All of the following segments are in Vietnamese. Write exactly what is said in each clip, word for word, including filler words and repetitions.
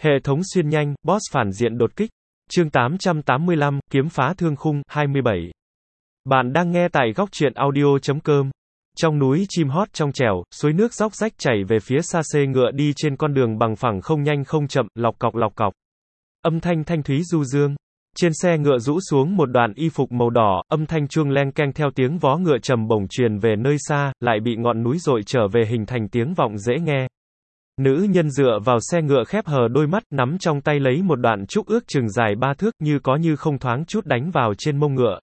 Hệ thống xuyên nhanh, boss phản diện đột kích. Chương tám trăm tám mươi lăm, kiếm phá thương khung, hai mươi bảy. Bạn đang nghe tại góc truyện audio chấm com. Trong núi chim hót trong trẻo, suối nước róc rách chảy về phía xa, xe ngựa đi trên con đường bằng phẳng không nhanh không chậm, lọc cọc lọc cọc. Âm thanh thanh thúy du dương. Trên xe ngựa rũ xuống một đoạn y phục màu đỏ, âm thanh chuông leng keng theo tiếng vó ngựa trầm bổng truyền về nơi xa, lại bị ngọn núi dội trở về hình thành tiếng vọng dễ nghe. Nữ nhân dựa vào xe ngựa khép hờ đôi mắt, nắm trong tay lấy một đoạn trúc ước chừng dài ba thước, như có như không thoáng chút đánh vào trên mông ngựa.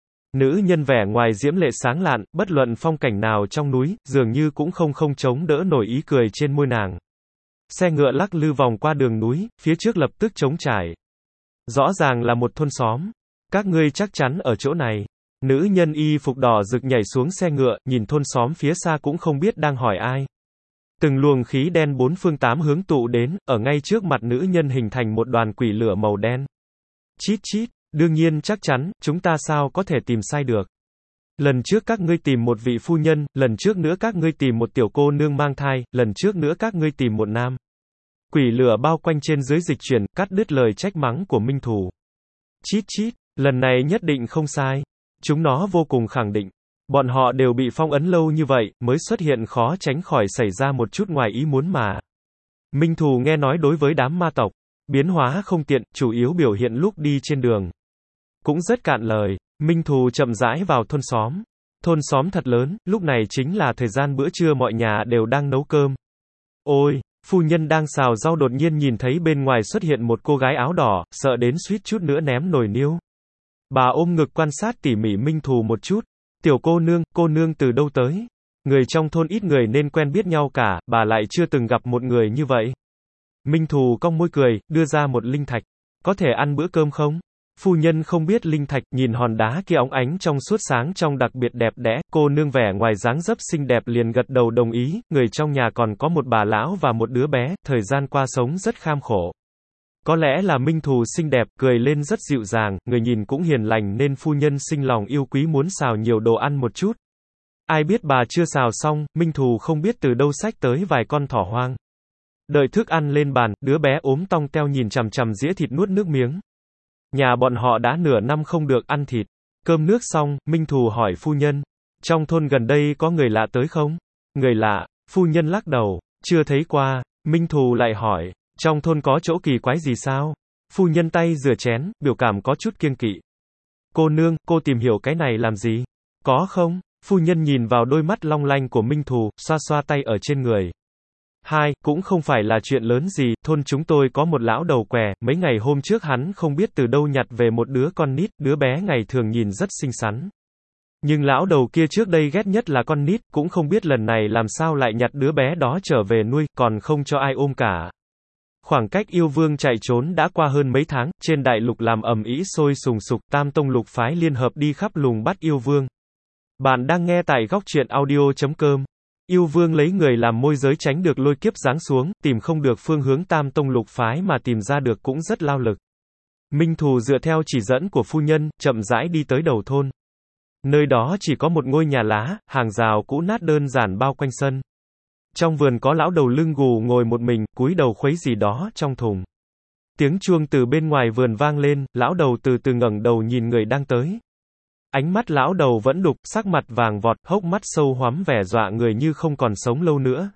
Nữ nhân vẻ ngoài diễm lệ sáng lạn, bất luận phong cảnh nào trong núi, dường như cũng không không chống đỡ nổi ý cười trên môi nàng. Xe ngựa lắc lư vòng qua đường núi, phía trước lập tức trống trải. Rõ ràng là một thôn xóm. Các ngươi chắc chắn ở chỗ này. Nữ nhân y phục đỏ rực nhảy xuống xe ngựa, nhìn thôn xóm phía xa cũng không biết đang hỏi ai. Từng luồng khí đen bốn phương tám hướng tụ đến, ở ngay trước mặt nữ nhân hình thành một đoàn quỷ lửa màu đen. Chít chít, đương nhiên chắc chắn, chúng ta sao có thể tìm sai được. Lần trước các ngươi tìm một vị phu nhân, lần trước nữa các ngươi tìm một tiểu cô nương mang thai, lần trước nữa các ngươi tìm một nam. Quỷ lửa bao quanh trên dưới dịch chuyển, cắt đứt lời trách mắng của Minh Thù. Chít chít, lần này nhất định không sai. Chúng nó vô cùng khẳng định. Bọn họ đều bị phong ấn lâu như vậy, mới xuất hiện khó tránh khỏi xảy ra một chút ngoài ý muốn mà. Minh Thù nghe nói đối với đám ma tộc, biến hóa không tiện, chủ yếu biểu hiện lúc đi trên đường. Cũng rất cạn lời. Minh Thù chậm rãi vào thôn xóm. Thôn xóm thật lớn, lúc này chính là thời gian bữa trưa mọi nhà đều đang nấu cơm. Ôi, phu nhân đang xào rau đột nhiên nhìn thấy bên ngoài xuất hiện một cô gái áo đỏ, sợ đến suýt chút nữa ném nồi niêu. Bà ôm ngực quan sát tỉ mỉ Minh Thù một chút. Tiểu cô nương, cô nương từ đâu tới? Người trong thôn ít người nên quen biết nhau cả, bà lại chưa từng gặp một người như vậy. Minh Thù cong môi cười, đưa ra một linh thạch. Có thể ăn bữa cơm không? Phu nhân không biết linh thạch, nhìn hòn đá kia óng ánh trong suốt sáng trong đặc biệt đẹp đẽ, cô nương vẻ ngoài dáng dấp xinh đẹp liền gật đầu đồng ý, người trong nhà còn có một bà lão và một đứa bé, thời gian qua sống rất kham khổ. Có lẽ là Minh Thù xinh đẹp, cười lên rất dịu dàng, người nhìn cũng hiền lành nên phu nhân sinh lòng yêu quý muốn xào nhiều đồ ăn một chút. Ai biết bà chưa xào xong, Minh Thù không biết từ đâu xách tới vài con thỏ hoang. Đợi thức ăn lên bàn, đứa bé ốm tong teo nhìn chằm chằm dĩa thịt nuốt nước miếng. Nhà bọn họ đã nửa năm không được ăn thịt. Cơm nước xong, Minh Thù hỏi phu nhân, trong thôn gần đây có người lạ tới không? Người lạ, phu nhân lắc đầu, chưa thấy qua. Minh Thù lại hỏi, trong thôn có chỗ kỳ quái gì sao? Phu nhân tay rửa chén, biểu cảm có chút kiêng kỵ. Cô nương, cô tìm hiểu cái này làm gì? Có không? Phu nhân nhìn vào đôi mắt long lanh của Minh Thù, xoa xoa tay ở trên người. Hai, cũng không phải là chuyện lớn gì, thôn chúng tôi có một lão đầu què, mấy ngày hôm trước hắn không biết từ đâu nhặt về một đứa con nít, đứa bé ngày thường nhìn rất xinh xắn. Nhưng lão đầu kia trước đây ghét nhất là con nít, cũng không biết lần này làm sao lại nhặt đứa bé đó trở về nuôi, còn không cho ai ôm cả. Khoảng cách yêu vương chạy trốn đã qua hơn mấy tháng, trên đại lục làm ầm ĩ sôi sùng sục, tam tông lục phái liên hợp đi khắp lùng bắt yêu vương. Bạn đang nghe tại góc truyện audio chấm com. Yêu vương lấy người làm môi giới tránh được lôi kiếp giáng xuống, tìm không được phương hướng tam tông lục phái mà tìm ra được cũng rất lao lực. Minh Thù dựa theo chỉ dẫn của phu nhân, chậm rãi đi tới đầu thôn. Nơi đó chỉ có một ngôi nhà lá, hàng rào cũ nát đơn giản bao quanh sân. Trong vườn có lão đầu lưng gù ngồi một mình, cúi đầu khuấy gì đó trong thùng. Tiếng chuông từ bên ngoài vườn vang lên, lão đầu từ từ ngẩng đầu nhìn người đang tới. Ánh mắt lão đầu vẫn đục, sắc mặt vàng vọt, hốc mắt sâu hoắm vẻ dọa người như không còn sống lâu nữa.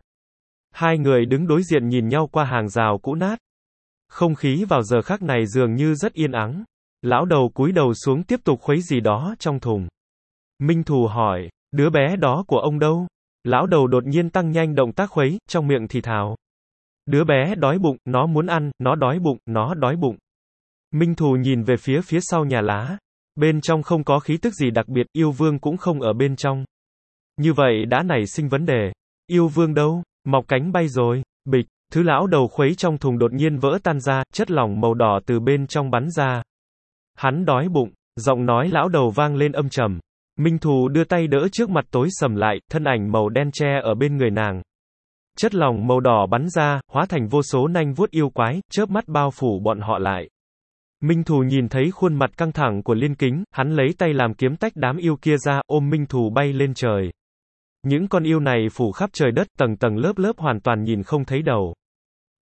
Hai người đứng đối diện nhìn nhau qua hàng rào cũ nát. Không khí vào giờ khắc này dường như rất yên ắng. Lão đầu cúi đầu xuống tiếp tục khuấy gì đó trong thùng. Minh Thù hỏi, đứa bé đó của ông đâu? Lão đầu đột nhiên tăng nhanh động tác khuấy, trong miệng thì thào. Đứa bé đói bụng, nó muốn ăn, nó đói bụng, nó đói bụng. Minh Thù nhìn về phía phía sau nhà lá. Bên trong không có khí tức gì đặc biệt, yêu vương cũng không ở bên trong. Như vậy đã nảy sinh vấn đề. Yêu vương đâu? Mọc cánh bay rồi. Bịch, thứ lão đầu khuấy trong thùng đột nhiên vỡ tan ra, chất lỏng màu đỏ từ bên trong bắn ra. Hắn đói bụng, giọng nói lão đầu vang lên âm trầm. Minh Thù đưa tay đỡ trước mặt tối sầm lại, thân ảnh màu đen che ở bên người nàng. Chất lỏng màu đỏ bắn ra, hóa thành vô số nanh vuốt yêu quái, chớp mắt bao phủ bọn họ lại. Minh Thù nhìn thấy khuôn mặt căng thẳng của Liên Kính, hắn lấy tay làm kiếm tách đám yêu kia ra, ôm Minh Thù bay lên trời. Những con yêu này phủ khắp trời đất, tầng tầng lớp lớp hoàn toàn nhìn không thấy đầu.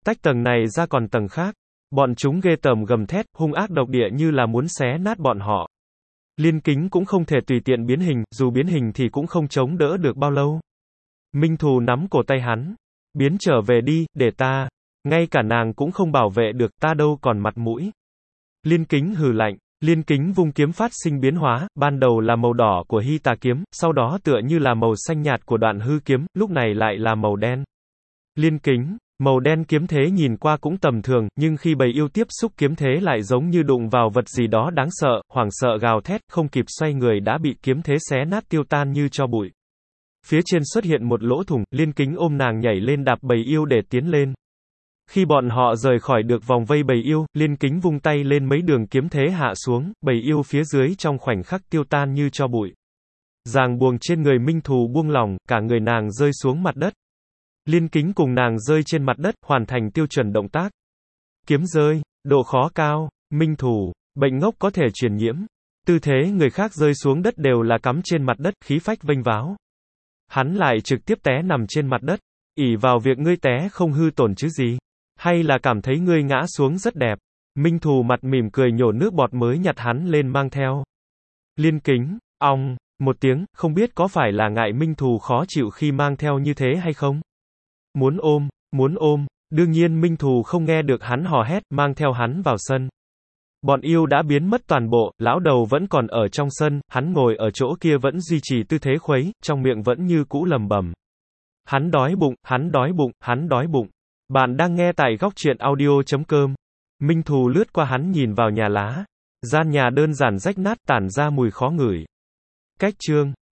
Tách tầng này ra còn tầng khác. Bọn chúng ghê tởm gầm thét, hung ác độc địa như là muốn xé nát bọn họ. Liên Kính cũng không thể tùy tiện biến hình, dù biến hình thì cũng không chống đỡ được bao lâu. Minh Thù nắm cổ tay hắn. Biến trở về đi, để ta. Ngay cả nàng cũng không bảo vệ được, ta đâu còn mặt mũi. Liên Kính hừ lạnh. Liên Kính vung kiếm phát sinh biến hóa, ban đầu là màu đỏ của Hy Tà kiếm, sau đó tựa như là màu xanh nhạt của Đoạn Hư kiếm, lúc này lại là màu đen. Liên Kính, màu đen kiếm thế nhìn qua cũng tầm thường, nhưng khi bầy yêu tiếp xúc kiếm thế lại giống như đụng vào vật gì đó đáng sợ, hoảng sợ gào thét, không kịp xoay người đã bị kiếm thế xé nát tiêu tan như tro bụi. Phía trên xuất hiện một lỗ thủng, Liên Kính ôm nàng nhảy lên đạp bầy yêu để tiến lên. Khi bọn họ rời khỏi được vòng vây bầy yêu, Liên Kính vung tay lên mấy đường kiếm thế hạ xuống, bầy yêu phía dưới trong khoảnh khắc tiêu tan như tro bụi. Ràng buộc trên người Minh Thù buông lỏng, cả người nàng rơi xuống mặt đất. Liên Kính cùng nàng rơi trên mặt đất, hoàn thành tiêu chuẩn động tác. Kiếm rơi, độ khó cao, Minh Thù, bệnh ngốc có thể truyền nhiễm. Tư thế người khác rơi xuống đất đều là cắm trên mặt đất, khí phách vênh váo. Hắn lại trực tiếp té nằm trên mặt đất, ỷ vào việc ngươi té không hư tổn chứ gì. Hay là cảm thấy ngươi ngã xuống rất đẹp. Minh Thù mặt mỉm cười nhổ nước bọt mới nhặt hắn lên mang theo. Liên Kính, ong, một tiếng, không biết có phải là ngại Minh Thù khó chịu khi mang theo như thế hay không? Muốn ôm, muốn ôm, đương nhiên Minh Thù không nghe được hắn hò hét, mang theo hắn vào sân. Bọn yêu đã biến mất toàn bộ, lão đầu vẫn còn ở trong sân, hắn ngồi ở chỗ kia vẫn duy trì tư thế khuấy, trong miệng vẫn như cũ lầm bầm. Hắn đói bụng, hắn đói bụng, hắn đói bụng. Bạn đang nghe tại góc truyện audio chấm com. Minh Thù lướt qua hắn nhìn vào nhà lá. Gian nhà đơn giản rách nát tản ra mùi khó ngửi. Cách chương